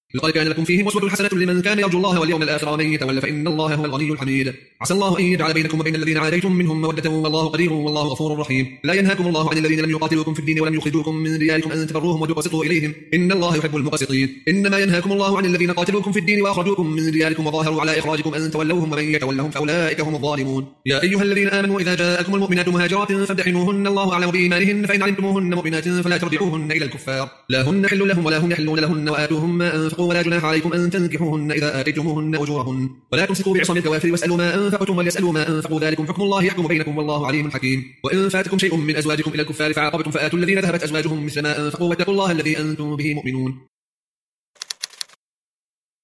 لقد كان لكم فيهم أسوة حسنة لمن كان يرجو الله واليوم الآخر ومن يتول فإن الله هو الغني الحميد. عسى الله أن يجعل بينكم وبين الذين عاديتم منهم مودة والله قدير والله غفور رحيم. لا ينهاكم الله عن الذين لم يقاتلوكم في الدين ولم يخرجوكم من دياركم أن تبروهم وتقسطوا إليهم إن الله يحب المقسطين. إنما ينهاكم الله عن الذين قاتلوكم في الدين وأخرجوكم من دياركم وظاهروا على إخراجكم أن تولوهم ومن يتولهم فأولئك هم الظالمون. يا أيها الذين آمنوا إذا جاءكم المؤمنات مهاجرات فامتحنوهن الله أعلم بإيمانهن فإن علمتموهن مؤمنات فلا ترجعوهن إلى الكفار لا هن حل لهم ولا هم يحلون لهن وآتوهم ما أنفقوا ولا جناح عليكم أن تنكحوهن إذا آتيتموهن أجورهن ولا تمسكوا بعصم الكوافر واسألوا ما أنفقتم وليسألوا ما أنفقوا ذلكم حكم الله يحكم بينكم والله عليم حكيم. وإن فاتكم شيء من أزواجكم إلى الكفار فعاقبتم فآتوا الذين ذهبت أزواجهم مثل ما أنفقوا واتقوا الله الذي أنتم به مؤمنون.